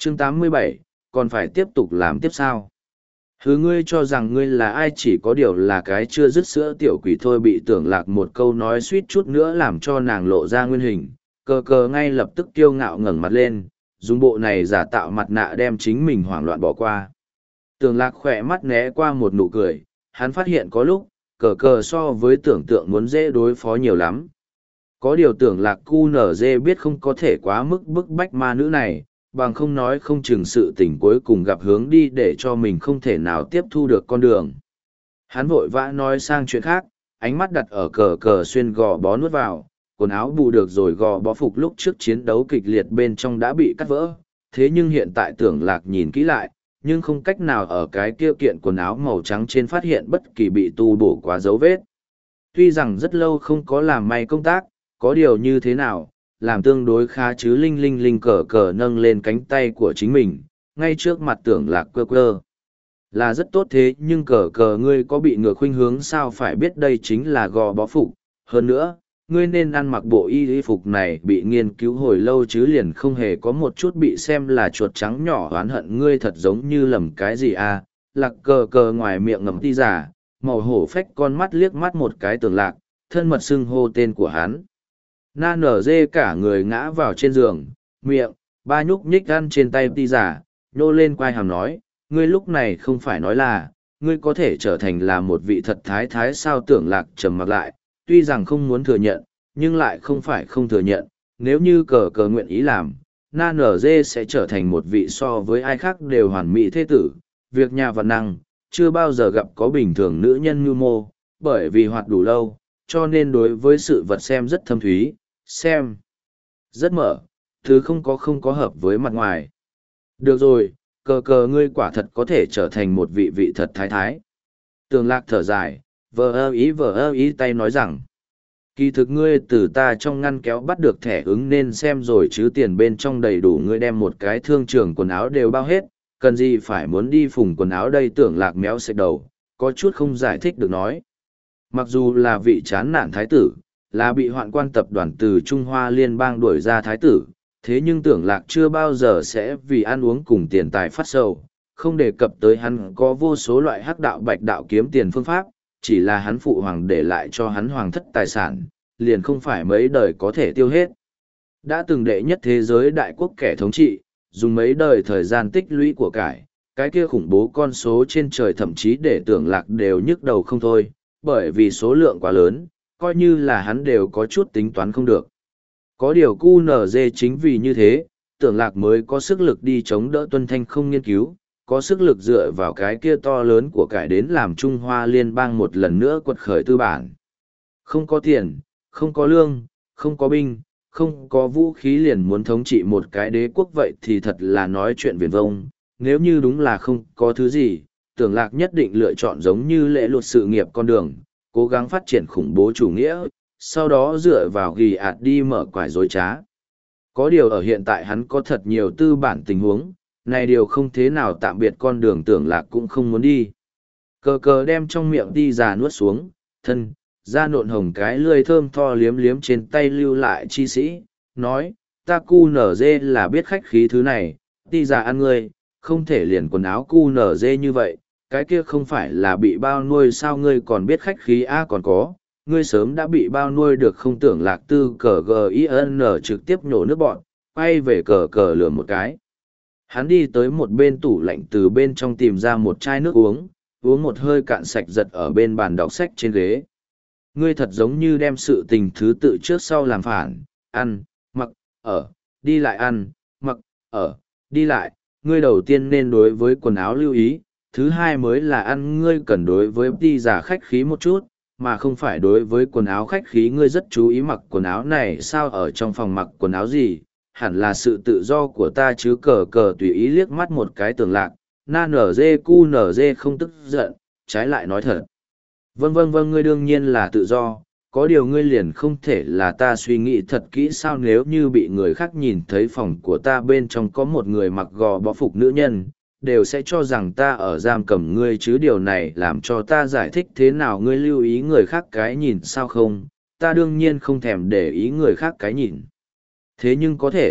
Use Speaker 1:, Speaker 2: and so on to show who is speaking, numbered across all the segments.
Speaker 1: Chương 87, còn phải tiếp tục làm tiếp sao? Hứ, ngươi cho rằng ngươi là ai, chỉ có điều là cái chưa dứt sữa tiểu quỷ thôi. Bị Tưởng Lạc một câu nói suýt chút nữa làm cho nàng lộ ra nguyên hình. Cờ cờ ngay lập tức kiêu ngạo ngẩng mặt lên, dùng bộ này giả tạo mặt nạ đem chính mình hoảng loạn bỏ qua. Tưởng Lạc khỏe mắt né qua một nụ cười, hắn phát hiện có lúc, cờ cờ so với tưởng tượng muốn dễ đối phó nhiều lắm. Có điều Tưởng Lạc QNZ biết không có thể quá mức bức bách ma nữ này, bằng không nói không chừng sự tình cuối cùng gặp hướng đi để cho mình không thể nào tiếp thu được con đường. Hắn vội vã nói sang chuyện khác, ánh mắt đặt ở cờ cờ xuyên gò bó nuốt vào, quần áo bù được rồi gò bó phục lúc trước chiến đấu kịch liệt bên trong đã bị cắt vỡ, thế nhưng hiện tại Tưởng Lạc nhìn kỹ lại, nhưng không cách nào ở cái kia kiện quần áo màu trắng trên phát hiện bất kỳ bị tu bổ quá dấu vết. Tuy rằng rất lâu không có làm may công tác, có điều như thế nào, làm tương đối khá chứ. Linh Linh Linh cờ cờ nâng lên cánh tay của chính mình, ngay trước mặt Tưởng Lạc quơ quơ. Là rất tốt, thế nhưng cờ cờ ngươi có bị ngược khuynh hướng sao? Phải biết đây chính là gò bó phục. Hơn nữa, ngươi nên ăn mặc bộ y phục này bị nghiên cứu hồi lâu chứ liền không hề có một chút bị xem là chuột trắng nhỏ oán hận. Ngươi thật giống như lầm cái gì à? Lạc cờ cờ ngoài miệng ngậm ti giả, màu hổ phách con mắt liếc mắt một cái Tưởng Lạc, thân mật xưng hô tên của hắn. Na nở dê cả người ngã vào trên giường, miệng, ba nhúc nhích ăn trên tay ti giả, nhô lên quai hàm nói, ngươi lúc này không phải nói là, ngươi có thể trở thành là một vị thật thái thái sao? Tưởng Lạc trầm mặc lại, tuy rằng không muốn thừa nhận, nhưng lại không phải không thừa nhận, nếu như cờ cờ nguyện ý làm, Na nở dê sẽ trở thành một vị so với ai khác đều hoàn mỹ thế tử, việc nhà văn năng, chưa bao giờ gặp có bình thường nữ nhân như mô, bởi vì hoạt đủ lâu, cho nên đối với sự vật xem rất thâm thúy, xem rất mở, thứ không có hợp với mặt ngoài. Được rồi, cờ cờ ngươi quả thật có thể trở thành một vị vị thật thái thái. Tưởng Lạc thở dài, vờ ơ ý tay nói rằng, kỳ thực ngươi từ ta trong ngăn kéo bắt được thẻ ứng nên xem rồi chứ, tiền bên trong đầy đủ, ngươi đem một cái thương trường quần áo đều bao hết, cần gì phải muốn đi phùng quần áo đây? Tưởng Lạc méo xệch đầu, có chút không giải thích được nói. Mặc dù là vị chán nản thái tử, là bị hoạn quan tập đoàn từ Trung Hoa Liên bang đuổi ra thái tử, thế nhưng Tưởng Lạc chưa bao giờ sẽ vì ăn uống cùng tiền tài phát sầu, không đề cập tới hắn có vô số loại hắc đạo bạch đạo kiếm tiền phương pháp, chỉ là hắn phụ hoàng để lại cho hắn hoàng thất tài sản, liền không phải mấy đời có thể tiêu hết. Đã từng đệ nhất thế giới đại quốc kẻ thống trị, dùng mấy đời thời gian tích lũy của cải, cái kia khủng bố con số trên trời thậm chí để Tưởng Lạc đều nhức đầu không thôi, bởi vì số lượng quá lớn, coi như là hắn đều có chút tính toán không được. Có điều QNZ chính vì như thế, Tưởng Lạc mới có sức lực đi chống đỡ Tuân Thanh không nghiên cứu, có sức lực dựa vào cái kia to lớn của cải đến làm Trung Hoa Liên bang một lần nữa quật khởi tư bản. Không có tiền, không có lương, không có binh, không có vũ khí liền muốn thống trị một cái đế quốc, vậy thì thật là nói chuyện viển vông. Nếu như đúng là không có thứ gì, Tưởng Lạc nhất định lựa chọn giống như lễ luật sự nghiệp con đường, cố gắng phát triển khủng bố chủ nghĩa, sau đó dựa vào ghi ạt đi mở quải dối trá. Có điều ở hiện tại hắn có thật nhiều tư bản tình huống, này điều không thế nào tạm biệt con đường Tưởng Lạc cũng không muốn đi. Cờ cờ đem trong miệng đi già nuốt xuống, thân, da nộn hồng cái lươi thơm tho liếm liếm trên tay lưu lại chi sĩ, nói, ta cu nở dê là biết khách khí thứ này, đi già ăn ngươi, không thể liền quần áo cu nở dê như vậy, cái kia không phải là bị bao nuôi sao? Ngươi còn biết khách khí còn có, ngươi sớm đã bị bao nuôi được không? Tưởng Lạc tư cờ GIN trực tiếp nhổ nước bọn, quay về cờ cờ lừa một cái. Hắn đi tới một bên tủ lạnh, từ bên trong tìm ra một chai nước uống, uống một hơi cạn sạch, giật ở bên bàn đọc sách trên ghế. Ngươi thật giống như đem sự tình thứ tự trước sau làm phản, ăn, mặc, ở, đi lại, ăn, mặc, ở, đi lại. Ngươi đầu tiên nên đối với quần áo lưu ý, thứ hai mới là ăn. Ngươi cần đối với đi giả khách khí một chút, mà không phải đối với quần áo khách khí. Ngươi rất chú ý mặc quần áo này sao? Ở trong phòng mặc quần áo gì, hẳn là sự tự do của ta chứ. Cờ cờ tùy ý liếc mắt một cái Tưởng Lạc, na nở dê cu nở dê không tức giận, trái lại nói thật. Vâng, ngươi đương nhiên là tự do, có điều ngươi liền không thể là ta suy nghĩ thật kỹ sao? Nếu như bị người khác nhìn thấy phòng của ta bên trong có một người mặc gò bó phục nữ nhân, đều sẽ cho rằng ta ở giam cầm ngươi chứ. Điều này làm cho ta giải thích thế nào? Ngươi lưu ý người khác cái nhìn sao không? Ta đương nhiên không thèm để ý người khác cái nhìn. Thế nhưng có thể,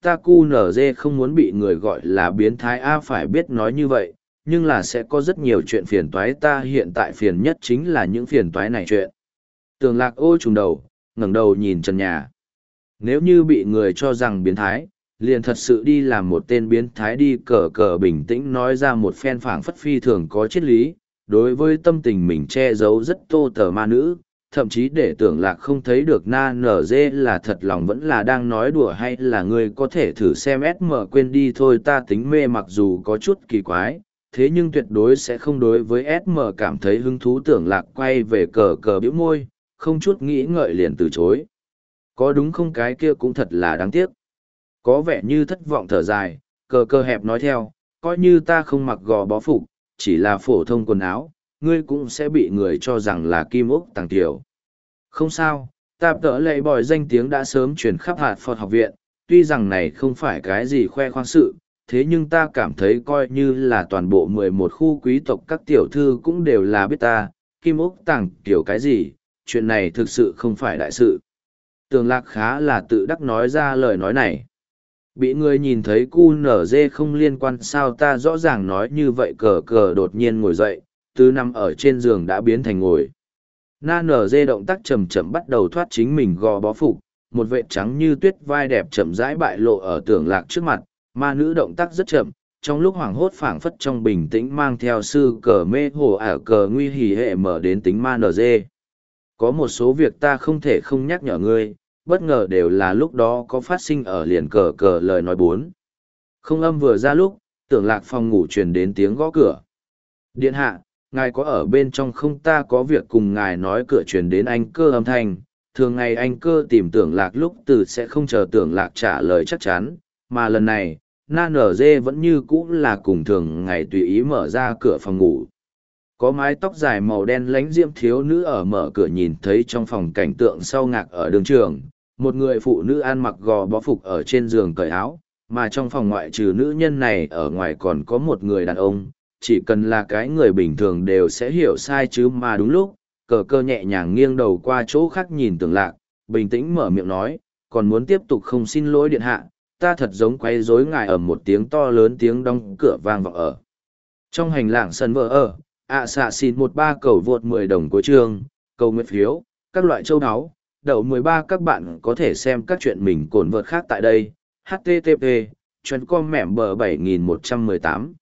Speaker 1: ta cu nở dê không muốn bị người gọi là biến thái a phải biết nói như vậy, nhưng là sẽ có rất nhiều chuyện phiền toái ta hiện tại phiền nhất chính là những phiền toái này chuyện. Tường Lạc ôi trùng đầu, ngẩng đầu nhìn trần nhà. Nếu như bị người cho rằng biến thái, liền thật sự đi làm một tên biến thái đi cờ cờ bình tĩnh nói ra một phen phảng phất phi thường có triết lý, đối với tâm tình mình che giấu rất tô tờ ma nữ, thậm chí để Tưởng Lạc không thấy được na nở dê là thật lòng vẫn là đang nói đùa hay là ngươi có thể thử xem SM quên đi thôi ta tính mê mặc dù có chút kỳ quái, thế nhưng tuyệt đối sẽ không đối với SM cảm thấy hứng thú. Tưởng Lạc quay về cờ cờ bĩu môi, không chút nghĩ ngợi liền từ chối. Có đúng không cái kia cũng thật là đáng tiếc. Có vẻ như thất vọng thở dài, cờ cờ hẹp nói theo, coi như ta không mặc gò bó phục, chỉ là phổ thông quần áo, ngươi cũng sẽ bị người cho rằng là Kim Úc Tàng Tiểu. Không sao, tạp tỡ lệ bòi danh tiếng đã sớm truyền khắp hạt Phật học viện, tuy rằng này không phải cái gì khoe khoang sự, thế nhưng ta cảm thấy coi như là toàn bộ 11 khu quý tộc các tiểu thư cũng đều là biết ta, Kim Úc Tàng Tiểu cái gì, chuyện này thực sự không phải đại sự. Tường Lạc khá là tự đắc nói ra lời nói này. Bị người nhìn thấy cu nở dê không liên quan sao ta rõ ràng nói như vậy cờ cờ đột nhiên ngồi dậy, từ nằm ở trên giường đã biến thành ngồi. Na nở dê động tác chậm chậm bắt đầu thoát chính mình gò bó phục, một vệt trắng như tuyết vai đẹp chậm rãi bại lộ ở Tưởng Lạc trước mặt, ma nữ động tác rất chậm, trong lúc hoảng hốt phảng phất trong bình tĩnh mang theo sư cờ mê hồ ả cờ nguy hỉ hệ mở đến tính ma nở dê. Có một số việc ta không thể không nhắc nhở ngươi, bất ngờ đều là lúc đó có phát sinh ở liền cờ cờ lời nói bốn. Không âm vừa ra lúc, Tưởng Lạc phòng ngủ truyền đến tiếng gõ cửa. Điện hạ, ngài có ở bên trong không ta có việc cùng ngài nói cửa truyền đến anh cơ âm thanh. Thường ngày anh cơ tìm Tưởng Lạc lúc từ sẽ không chờ Tưởng Lạc trả lời chắc chắn, mà lần này, na nở dê vẫn như cũ là cùng thường ngày tùy ý mở ra cửa phòng ngủ. Có mái tóc dài màu đen lánh diễm thiếu nữ ở mở cửa nhìn thấy trong phòng cảnh tượng sau ngạc ở đường trường, một người phụ nữ ăn mặc gò bó phục ở trên giường cởi áo, mà trong phòng ngoại trừ nữ nhân này ở ngoài còn có một người đàn ông, chỉ cần là cái người bình thường đều sẽ hiểu sai chứ mà đúng lúc, cờ cơ nhẹ nhàng nghiêng đầu qua chỗ khác nhìn Tưởng Lạc, bình tĩnh mở miệng nói, còn muốn tiếp tục không xin lỗi điện hạ, ta thật giống quấy rối ngài ở một tiếng to lớn tiếng đóng cửa vang vọng ở. Trong hành lang sân vợ ở, xạ xin 13 cầu vượt 10 đồng cuối chương, cầu nguyện phiếu, các loại châu áo, đậu 13 các bạn có thể xem các chuyện mình cồn vượt khác tại đây, http, chuyên com mẻm bờ 7118.